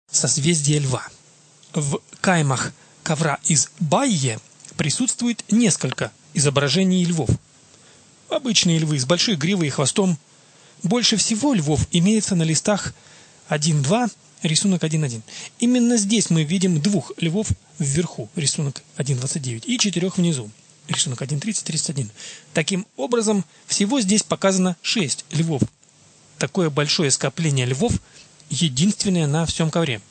Созвездие Льва. В каймах ковра из Байе присутствует несколько изображений львов. Обычные львы с большой гривой и хвостом. Больше всего львов имеется на листах 1.2, рисунок 1.1. Именно здесь мы видим двух львов вверху, рисунок 1.29, и 4 внизу, рисунок 1.30-31. Таким образом, всего здесь показано 6 львов. Такое большое скопление львов единственное на всем ковре.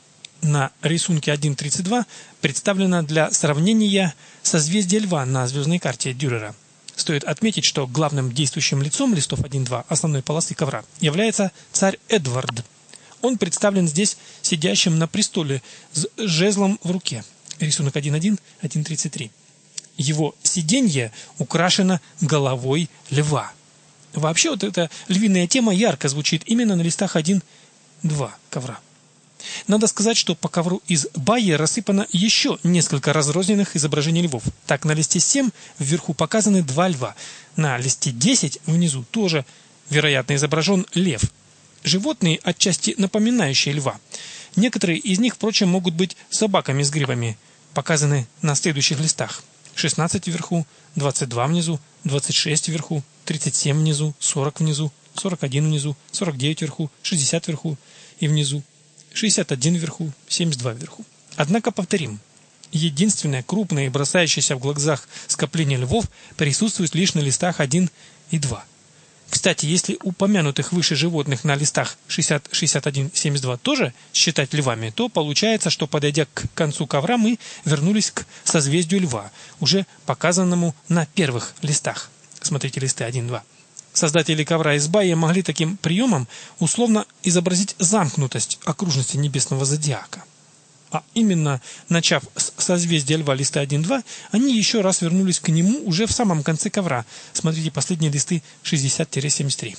На рисунке 1.32 представлено для сравнения созвездие Льва на звездной карте Дюрера. Стоит отметить, что главным действующим лицом листов 1.2 основной полосы ковра является царь Эдвард. Он представлен здесь сидящим на престоле с жезлом в руке. Рисунок 1.1, 1.33. Его сиденье украшено головой льва. Вообще вот эта львиная тема ярко звучит именно на листах 1.2 ковра. Надо сказать, что по ковру из Байи рассыпано еще несколько разрозненных изображений львов. Так, на листе 7 вверху показаны 2 льва. На листе 10 внизу тоже, вероятно, изображен лев. Животные, отчасти напоминающие льва. Некоторые из них, впрочем, могут быть собаками с гривами. Показаны на следующих листах. 16 вверху, 22 внизу, 26 вверху, 37 внизу, 40 внизу, 41 внизу, 49 вверху, 60 вверху и внизу, 61 вверху, 72 вверху. Однако повторим, единственное крупное и бросающееся в глазах скопление львов присутствует лишь на листах 1 и 2. Кстати, если упомянутых выше животных на листах 60, 61, 72 тоже считать львами, то получается, что, подойдя к концу ковра, мы вернулись к созвездию Льва, уже показанному на первых листах. Смотрите листы 1-2. Создатели ковра из Байи могли таким приемом условно изобразить замкнутость окружности небесного зодиака. А именно, начав с созвездия Льва листа 1-2, они еще раз вернулись к нему уже в самом конце ковра. Смотрите последние листы 60-73.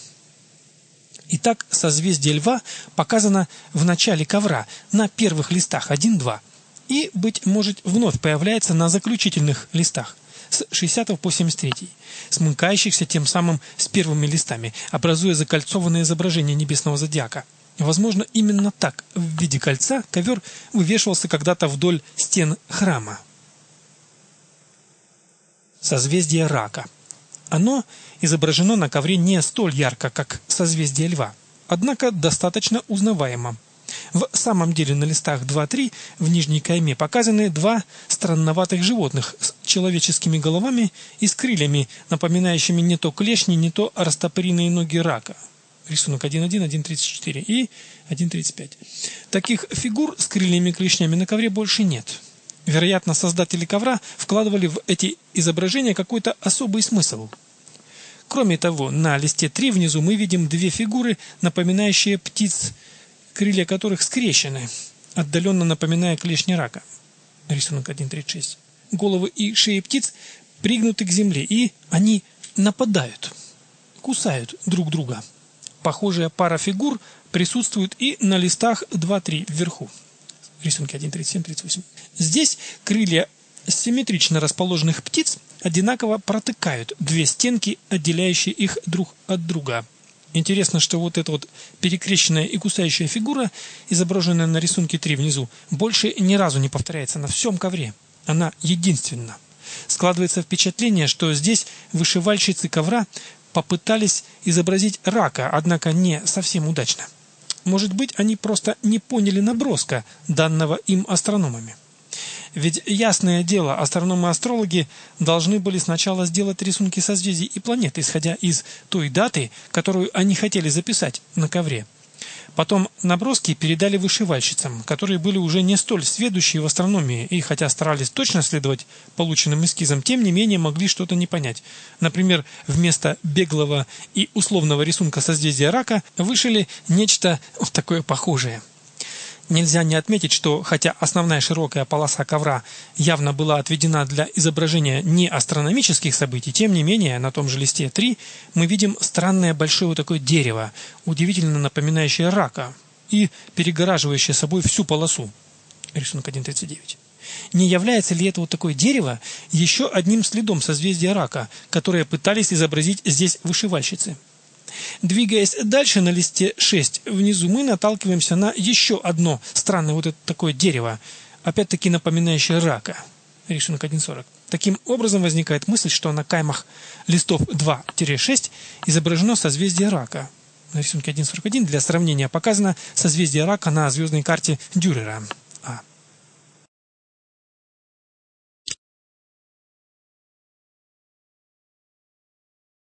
Итак, созвездие Льва показано в начале ковра на первых листах 1-2 и, быть может, вновь появляется на заключительных листах с 60 по 73, смыкающихся тем самым с первыми листами, образуя закольцованное изображение небесного зодиака. Возможно, именно так, в виде кольца, ковер вывешивался когда-то вдоль стен храма. Созвездие Рака. Оно изображено на ковре не столь ярко, как созвездие Льва, однако достаточно узнаваемо. В самом деле на листах 2-3 в нижней кайме показаны 2 странноватых животных с человеческими головами и с крыльями, напоминающими не то клешни, не то растопыренные ноги рака. Рисунок 1.1, 1.34 и 1.35. Таких фигур с крыльями-клешнями на ковре больше нет. Вероятно, создатели ковра вкладывали в эти изображения какой-то особый смысл. Кроме того, на листе 3 внизу мы видим 2 фигуры, напоминающие птиц, крылья которых скрещены, отдаленно напоминая клешни рака. Рисунок 1.36. Головы и шеи птиц пригнуты к земле, и они нападают, кусают друг друга. Похожая пара фигур присутствует и на листах 2-3 вверху. Рисунки 1.37-38. Здесь крылья симметрично расположенных птиц одинаково протыкают 2 стенки, отделяющие их друг от друга. Интересно, что вот эта вот перекрещенная и кусающая фигура, изображенная на рисунке 3 внизу, больше ни разу не повторяется на всем ковре. Она единственна. Складывается впечатление, что здесь вышивальщицы ковра попытались изобразить рака, однако не совсем удачно. Может быть, они просто не поняли наброска, данного им астрономами. Ведь, ясное дело, астрономы-астрологи должны были сначала сделать рисунки созвездий и планет, исходя из той даты, которую они хотели записать на ковре. Потом наброски передали вышивальщицам, которые были уже не столь сведущие в астрономии и, хотя старались точно следовать полученным эскизам, тем не менее могли что-то не понять. Например, вместо беглого и условного рисунка созвездия Рака вышили нечто вот такое похожее. Нельзя не отметить, что хотя основная широкая полоса ковра явно была отведена для изображения не астрономических событий, тем не менее на том же листе 3 мы видим странное большое вот такое дерево, удивительно напоминающее рака и перегораживающее собой всю полосу. Рисунок 1.39. Не является ли это вот такое дерево еще одним следом созвездия Рака, которое пытались изобразить здесь вышивальщицы? Двигаясь дальше на листе 6, внизу мы наталкиваемся на еще одно странное вот это такое дерево, опять-таки напоминающее рака. Рисунок 1.40. Таким образом возникает мысль, что на каймах листов 2-6 изображено созвездие рака. На рисунке 1.41 для сравнения показано созвездие рака на звездной карте Дюрера.